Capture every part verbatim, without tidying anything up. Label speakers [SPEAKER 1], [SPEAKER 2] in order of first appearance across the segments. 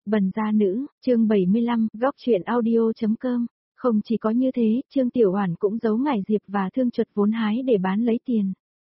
[SPEAKER 1] Bần gia nữ, chương bảy mươi lăm, góc truyện audio.com. Không chỉ có như thế, Trương Tiểu Oản cũng giấu ngải diệp và thương chuột vốn hái để bán lấy tiền.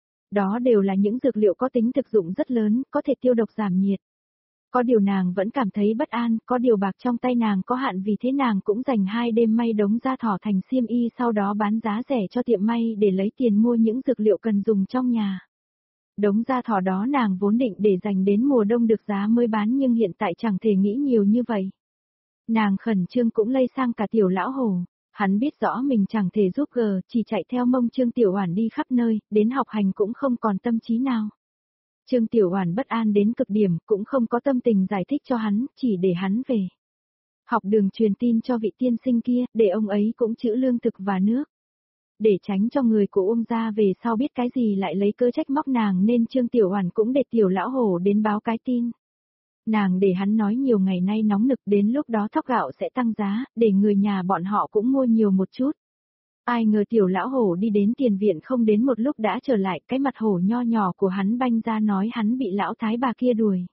[SPEAKER 1] Đó đều là những dược liệu có tính thực dụng rất lớn, có thể tiêu độc giảm nhiệt. Có điều nàng vẫn cảm thấy bất an, có điều bạc trong tay nàng có hạn, vì thế nàng cũng dành hai đêm may đống da thỏ thành xiêm y, sau đó bán giá rẻ cho tiệm may để lấy tiền mua những dược liệu cần dùng trong nhà. Đống da thỏ đó nàng vốn định để dành đến mùa đông được giá mới bán, nhưng hiện tại chẳng thể nghĩ nhiều như vậy. Nàng khẩn trương cũng lây sang cả Tiểu lão hổ. Hắn biết rõ mình chẳng thể giúp gờ, chỉ chạy theo mông Trương Tiểu Oản đi khắp nơi, đến học hành cũng không còn tâm trí nào. Trương Tiểu Oản bất an đến cực điểm, cũng không có tâm tình giải thích cho hắn, chỉ để hắn về học đường truyền tin cho vị tiên sinh kia, để ông ấy cũng trữ lương thực và nước. Để tránh cho người của Uông gia về sau biết cái gì lại lấy cớ trách móc nàng, nên Trương Tiểu Oản cũng để Tiểu lão hổ đến báo cái tin. Nàng để hắn nói nhiều ngày nay nóng nực, đến lúc đó thóc gạo sẽ tăng giá, để người nhà bọn họ cũng mua nhiều một chút. Ai ngờ Tiểu lão hổ đi đến tiền viện không đến một lúc đã trở lại, cái mặt hổ nho nhỏ của hắn banh ra nói hắn bị lão thái bà kia đuổi.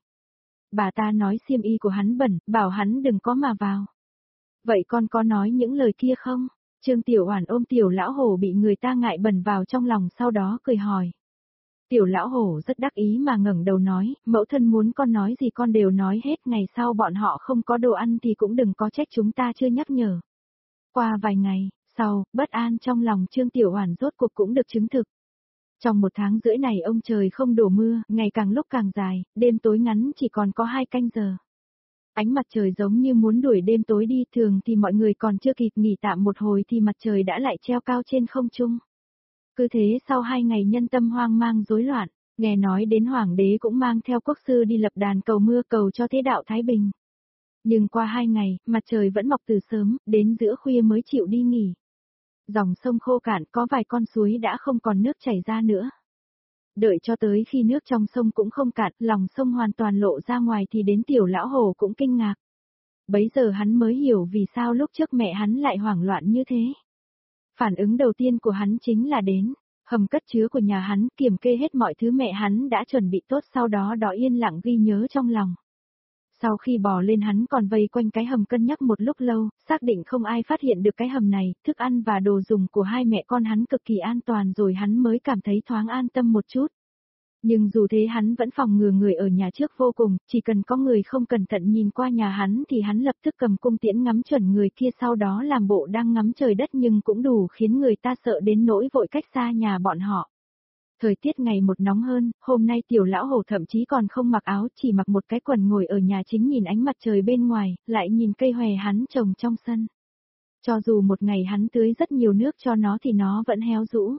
[SPEAKER 1] Bà ta nói xiêm y của hắn bẩn, bảo hắn đừng có mà vào. Vậy con có nói những lời kia không? Trương Tiểu Oản ôm Tiểu lão hổ bị người ta ngại bẩn vào trong lòng, sau đó cười hỏi. Tiểu lão hổ rất đắc ý mà ngẩng đầu nói, mẫu thân muốn con nói gì con đều nói hết, ngày sau bọn họ không có đồ ăn thì cũng đừng có trách chúng ta chưa nhắc nhở. Qua vài ngày sau, bất an trong lòng Trương Tiểu Oản rốt cuộc cũng được chứng thực. Trong một tháng rưỡi này ông trời không đổ mưa, ngày càng lúc càng dài, đêm tối ngắn chỉ còn có hai canh giờ. Ánh mặt trời giống như muốn đuổi đêm tối đi, thường thì mọi người còn chưa kịp nghỉ tạm một hồi thì mặt trời đã lại treo cao trên không trung. Cứ thế sau hai ngày nhân tâm hoang mang rối loạn, nghe nói đến hoàng đế cũng mang theo quốc sư đi lập đàn cầu mưa, cầu cho thế đạo thái bình. Nhưng qua hai ngày, mặt trời vẫn mọc từ sớm, đến giữa khuya mới chịu đi nghỉ. Dòng sông khô cạn, có vài con suối đã không còn nước chảy ra nữa. Đợi cho tới khi nước trong sông cũng không cạn, lòng sông hoàn toàn lộ ra ngoài thì đến Tiểu lão hổ cũng kinh ngạc. Bấy giờ hắn mới hiểu vì sao lúc trước mẹ hắn lại hoảng loạn như thế. Phản ứng đầu tiên của hắn chính là đến hầm cất chứa của nhà hắn, kiểm kê hết mọi thứ mẹ hắn đã chuẩn bị tốt, sau đó đó yên lặng ghi nhớ trong lòng. Sau khi bò lên hắn còn vây quanh cái hầm cân nhắc một lúc lâu, xác định không ai phát hiện được cái hầm này, thức ăn và đồ dùng của hai mẹ con hắn cực kỳ an toàn rồi hắn mới cảm thấy thoáng an tâm một chút. Nhưng dù thế hắn vẫn phòng ngừa người ở nhà trước vô cùng, chỉ cần có người không cẩn thận nhìn qua nhà hắn thì hắn lập tức cầm cung tiễn ngắm chuẩn người kia, sau đó làm bộ đang ngắm trời đất, nhưng cũng đủ khiến người ta sợ đến nỗi vội cách xa nhà bọn họ. Thời tiết ngày một nóng hơn, hôm nay Tiểu lão hổ thậm chí còn không mặc áo, chỉ mặc một cái quần ngồi ở nhà chính nhìn ánh mặt trời bên ngoài, lại nhìn cây hòe hắn trồng trong sân. Cho dù một ngày hắn tưới rất nhiều nước cho nó thì nó vẫn héo rũ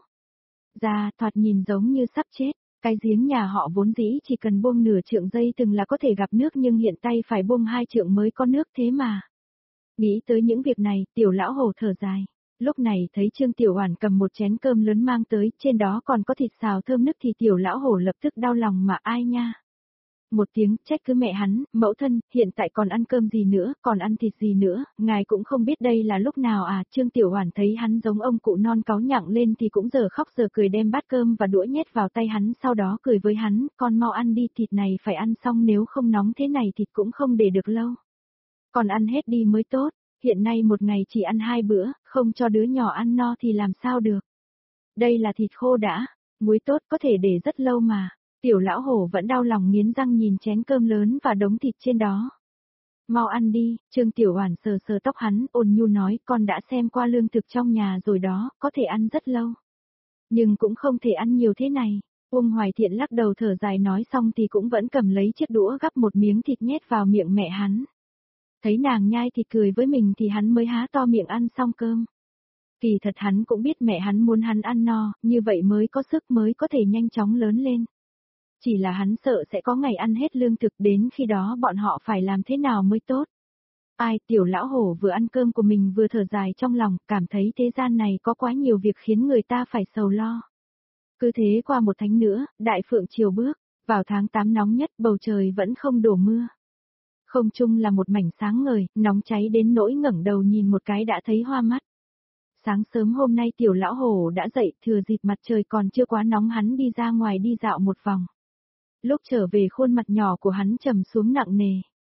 [SPEAKER 1] ra, thoạt nhìn giống như sắp chết. Cái giếng nhà họ vốn dĩ chỉ cần buông nửa trượng dây từng là có thể gặp nước, nhưng hiện tại phải buông hai trượng mới có nước thế mà. Nghĩ tới những việc này, Tiểu lão hổ thở dài. Lúc này thấy Trương Tiểu Oản cầm một chén cơm lớn mang tới, trên đó còn có thịt xào thơm nức thì Tiểu lão hổ lập tức đau lòng mà ai nha. Một tiếng trách cứ mẹ hắn, mẫu thân, hiện tại còn ăn cơm gì nữa, còn ăn thịt gì nữa, ngài cũng không biết đây là lúc nào à. Trương Tiểu Oản thấy hắn giống ông cụ non cáu nhặng lên thì cũng giờ khóc giờ cười, đem bát cơm và đũa nhét vào tay hắn, sau đó cười với hắn, con mau ăn đi, thịt này phải ăn xong, nếu không nóng thế này thịt cũng không để được lâu. Còn ăn hết đi mới tốt, hiện nay một ngày chỉ ăn hai bữa, không cho đứa nhỏ ăn no thì làm sao được. Đây là thịt khô đã, muối tốt có thể để rất lâu mà. Tiểu lão hổ vẫn đau lòng nghiến răng nhìn chén cơm lớn và đống thịt trên đó. Mau ăn đi, Trương Tiểu Oản sờ sờ tóc hắn, ôn nhu nói, con đã xem qua lương thực trong nhà rồi đó, có thể ăn rất lâu. Nhưng cũng không thể ăn nhiều thế này. Uông Hoài Thiện lắc đầu thở dài, nói xong thì cũng vẫn cầm lấy chiếc đũa gắp một miếng thịt nhét vào miệng mẹ hắn. Thấy nàng nhai thịt cười với mình thì hắn mới há to miệng ăn xong cơm. Kỳ thật hắn cũng biết mẹ hắn muốn hắn ăn no, như vậy mới có sức, mới có thể nhanh chóng lớn lên. Chỉ là hắn sợ sẽ có ngày ăn hết lương thực, đến khi đó bọn họ phải làm thế nào mới tốt. Ai, Tiểu lão hổ vừa ăn cơm của mình vừa thở dài trong lòng, cảm thấy thế gian này có quá nhiều việc khiến người ta phải sầu lo. Cứ thế qua một tháng nữa, đại phượng chiều bước, vào tháng tám nóng nhất, bầu trời vẫn không đổ mưa. Không trung là một mảnh sáng ngời, nóng cháy đến nỗi ngẩng đầu nhìn một cái đã thấy hoa mắt. Sáng sớm hôm nay Tiểu lão hổ đã dậy, thừa dịp mặt trời còn chưa quá nóng hắn đi ra ngoài đi dạo một vòng. Lúc trở về khuôn mặt nhỏ của hắn trầm xuống nặng nề.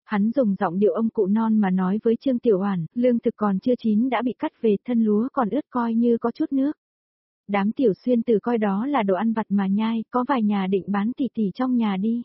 [SPEAKER 1] Hắn dùng giọng điệu ông cụ non mà nói với Trương Tiểu Oản, lương thực còn chưa chín đã bị cắt về, thân lúa còn ướt coi như có chút nước. Đám tiểu xuyên tử coi đó là đồ ăn vặt mà nhai, có vài nhà định bán tỉ tỉ trong nhà đi.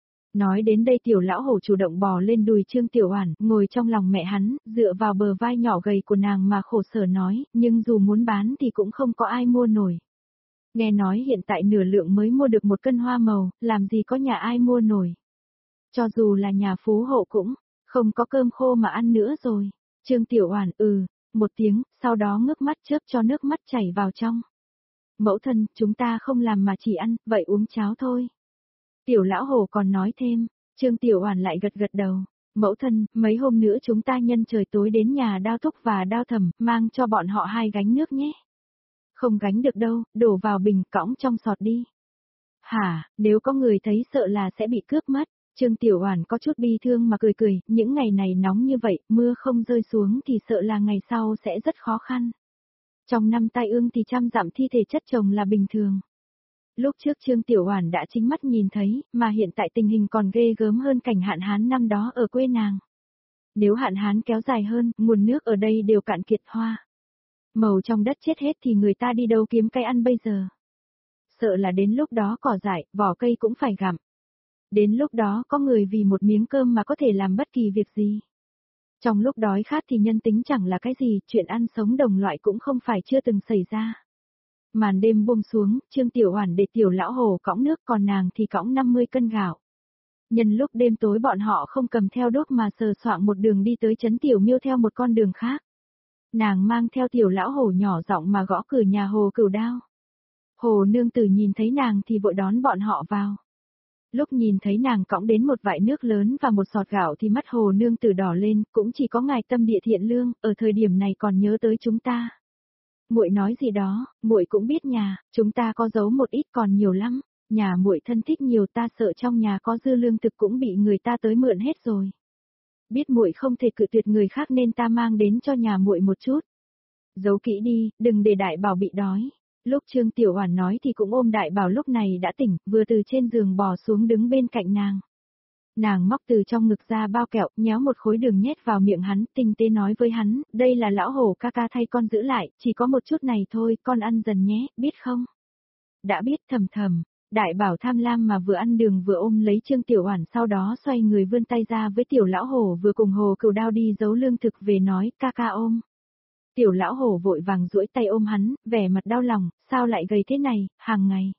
[SPEAKER 1] Nói đến đây tiểu lão hổ chủ động bò lên đùi Trương Tiểu Oản, ngồi trong lòng mẹ hắn, dựa vào bờ vai nhỏ gầy của nàng mà khổ sở nói, nhưng dù muốn bán thì cũng không có ai mua nổi. Nghe nói hiện tại nửa lượng mới mua được một cân hoa màu, làm gì có nhà ai mua nổi. Cho dù là nhà phú hộ cũng, không có cơm khô mà ăn nữa rồi. Trương Tiểu Oản ừ, một tiếng, sau đó ngước mắt chớp cho nước mắt chảy vào trong. Mẫu thân, chúng ta không làm mà chỉ ăn, vậy uống cháo thôi. Tiểu lão hổ còn nói thêm, Trương Tiểu Oản lại gật gật đầu. Mẫu thân, mấy hôm nữa chúng ta nhân trời tối đến nhà Đao Thúc và Đao Thẩm, mang cho bọn họ hai gánh nước nhé. Không gánh được đâu, đổ vào bình cõng trong sọt đi. Hả, nếu có người thấy sợ là sẽ bị cướp mất. Trương Tiểu Oản có chút bi thương mà cười cười, những ngày này nóng như vậy, mưa không rơi xuống thì sợ là ngày sau sẽ rất khó khăn. Trong năm tai ương thì trăm dặm thi thể chất chồng là bình thường. Lúc trước Trương Tiểu Oản đã chính mắt nhìn thấy, mà hiện tại tình hình còn ghê gớm hơn cảnh hạn hán năm đó ở quê nàng. Nếu hạn hán kéo dài hơn, nguồn nước ở đây đều cạn kiệt hoa. Màu trong đất chết hết thì người ta đi đâu kiếm cây ăn bây giờ. Sợ là đến lúc đó cỏ dại, vỏ cây cũng phải gặm. Đến lúc đó có người vì một miếng cơm mà có thể làm bất kỳ việc gì. Trong lúc đói khát thì nhân tính chẳng là cái gì, chuyện ăn sống đồng loại cũng không phải chưa từng xảy ra. Màn đêm buông xuống, Trương Tiểu Oản để tiểu lão hổ cõng nước còn nàng thì cõng năm mươi cân gạo. Nhân lúc đêm tối bọn họ không cầm theo đuốc mà sờ soạng một đường đi tới trấn Tiểu Miêu theo một con đường khác. Nàng mang theo tiểu lão hổ nhỏ giọng mà gõ cửa nhà Hồ Cửu Đao. Hồ nương tử nhìn thấy nàng thì vội đón bọn họ vào. Lúc nhìn thấy nàng cõng đến một vại nước lớn và một sọt gạo thì mắt Hồ nương tử đỏ lên, cũng chỉ có ngài tâm địa thiện lương, ở thời điểm này còn nhớ tới chúng ta. Muội nói gì đó, muội cũng biết nhà, chúng ta có giấu một ít còn nhiều lắm, nhà muội thân thích nhiều ta sợ trong nhà có dư lương thực cũng bị người ta tới mượn hết rồi. Biết muội không thể cự tuyệt người khác nên ta mang đến cho nhà muội một chút. Giấu kỹ đi, đừng để Đại Bảo bị đói. Lúc Trương Tiểu Oản nói thì cũng ôm Đại Bảo lúc này đã tỉnh, vừa từ trên giường bò xuống đứng bên cạnh nàng. Nàng móc từ trong ngực ra bao kẹo, nhéo một khối đường nhét vào miệng hắn, tinh tế nói với hắn, đây là lão hổ ca ca thay con giữ lại, chỉ có một chút này thôi, con ăn dần nhé, biết không? Đã biết. Thầm thầm. Đại Bảo tham lam mà vừa ăn đường vừa ôm lấy Trương Tiểu Oản, sau đó xoay người vươn tay ra với tiểu lão hổ vừa cùng Hồ Cửu Đao đi giấu lương thực về nói, ca ca ôm. Tiểu lão hổ vội vàng duỗi tay ôm hắn, vẻ mặt đau lòng, sao lại gầy thế này, hàng ngày.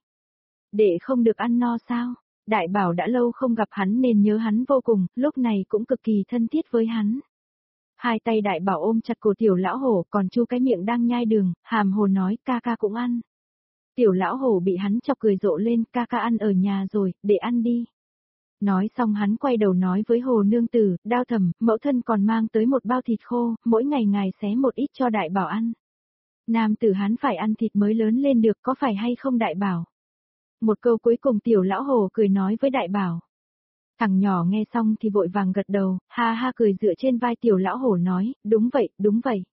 [SPEAKER 1] Để không được ăn no sao? Đại Bảo đã lâu không gặp hắn nên nhớ hắn vô cùng, lúc này cũng cực kỳ thân thiết với hắn. Hai tay Đại Bảo ôm chặt cổ tiểu lão hổ, còn chu cái miệng đang nhai đường, hàm hồ nói ca ca cũng ăn. Tiểu lão hổ bị hắn chọc cười rộ lên, ca ca ăn ở nhà rồi, để ăn đi. Nói xong hắn quay đầu nói với Hồ nương tử, Đao Thẩm, mẫu thân còn mang tới một bao thịt khô, mỗi ngày ngài xé một ít cho Đại Bảo ăn. Nam tử hắn phải ăn thịt mới lớn lên được, có phải hay không Đại Bảo? Một câu cuối cùng tiểu lão hổ cười nói với Đại Bảo. Thằng nhỏ nghe xong thì vội vàng gật đầu, ha ha cười dựa trên vai tiểu lão hổ nói, đúng vậy, đúng vậy.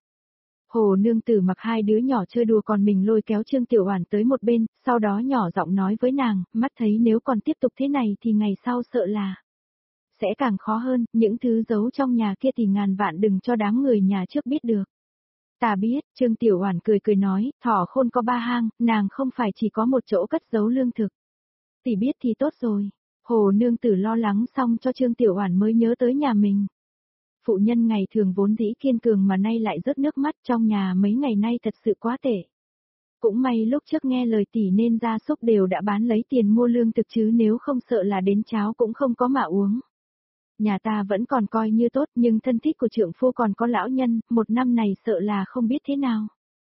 [SPEAKER 1] Hồ nương tử mặc hai đứa nhỏ chơi đùa còn mình lôi kéo Trương Tiểu Oản tới một bên, sau đó nhỏ giọng nói với nàng, mắt thấy nếu còn tiếp tục thế này thì ngày sau sợ là sẽ càng khó hơn, những thứ giấu trong nhà kia thì ngàn vạn đừng cho đám người nhà trước biết được. Ta biết, Trương Tiểu Oản cười cười nói, thỏ khôn có ba hang, nàng không phải chỉ có một chỗ cất giấu lương thực. Tỷ biết thì tốt rồi. Hồ nương tử lo lắng xong cho Trương Tiểu Oản mới nhớ tới nhà mình. Phụ nhân ngày thường vốn dĩ kiên cường mà nay lại rớt nước mắt, trong nhà mấy ngày nay thật sự quá tệ. Cũng may lúc trước nghe lời tỷ nên gia súc đều đã bán lấy tiền mua lương thực chứ nếu không sợ là đến cháo cũng không có mà uống. Nhà ta vẫn còn coi như tốt nhưng thân thích của trượng phu còn có lão nhân, một năm này sợ là không biết thế nào.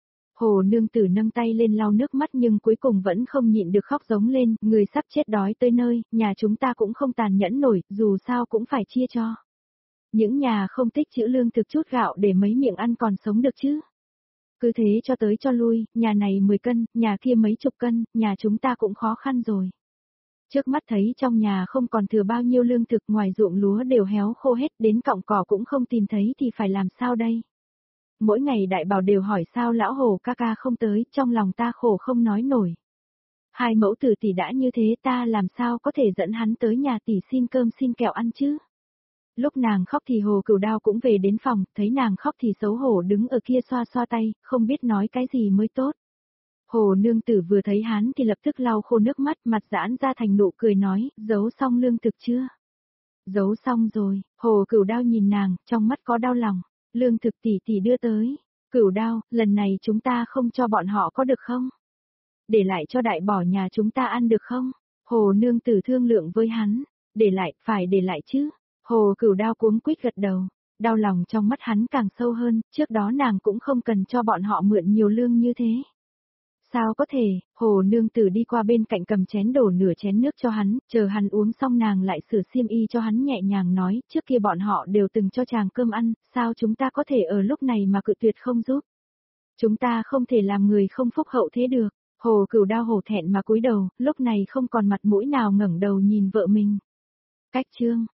[SPEAKER 1] Hồ nương tử nâng tay lên lau nước mắt nhưng cuối cùng vẫn không nhịn được khóc giống lên, người sắp chết đói tới nơi, nhà chúng ta cũng không tàn nhẫn nổi, dù sao cũng phải chia cho. Những nhà không tích trữ lương thực chút gạo để mấy miệng ăn còn sống được chứ. Cứ thế cho tới cho lui, nhà này mười cân, nhà kia mấy chục cân, nhà chúng ta cũng khó khăn rồi. Trước mắt thấy trong nhà không còn thừa bao nhiêu lương thực, ngoài ruộng lúa đều héo khô hết, đến cọng cỏ cũng không tìm thấy thì phải làm sao đây? Mỗi ngày Đại Bảo đều hỏi sao lão hổ ca ca không tới, trong lòng ta khổ không nói nổi. Hai mẫu tử tỷ đã như thế ta làm sao có thể dẫn hắn tới nhà tỷ xin cơm xin kẹo ăn chứ? Lúc nàng khóc thì Hồ Cửu Đao cũng về đến phòng, thấy nàng khóc thì xấu hổ đứng ở kia xoa xoa tay, không biết nói cái gì mới tốt. Hồ nương tử vừa thấy hắn thì lập tức lau khô nước mắt, mặt giãn ra thành nụ cười nói, giấu xong lương thực chưa? Giấu xong rồi, Hồ Cửu Đao nhìn nàng, trong mắt có đau lòng, lương thực tỷ tỷ đưa tới. Cửu Đao, lần này chúng ta không cho bọn họ có được không? Để lại cho đại bỏ nhà chúng ta ăn được không? Hồ nương tử thương lượng với hắn, để lại, phải để lại chứ. Hồ Cửu Đao cuống quýt gật đầu, đau lòng trong mắt hắn càng sâu hơn, trước đó nàng cũng không cần cho bọn họ mượn nhiều lương như thế. Sao có thể, Hồ nương tử đi qua bên cạnh cầm chén đổ nửa chén nước cho hắn, chờ hắn uống xong nàng lại sửa xiêm y cho hắn nhẹ nhàng nói, trước kia bọn họ đều từng cho chàng cơm ăn, sao chúng ta có thể ở lúc này mà cự tuyệt không giúp? Chúng ta không thể làm người không phúc hậu thế được. Hồ Cửu Đao hổ thẹn mà cúi đầu, lúc này không còn mặt mũi nào ngẩng đầu nhìn vợ mình. Cách chương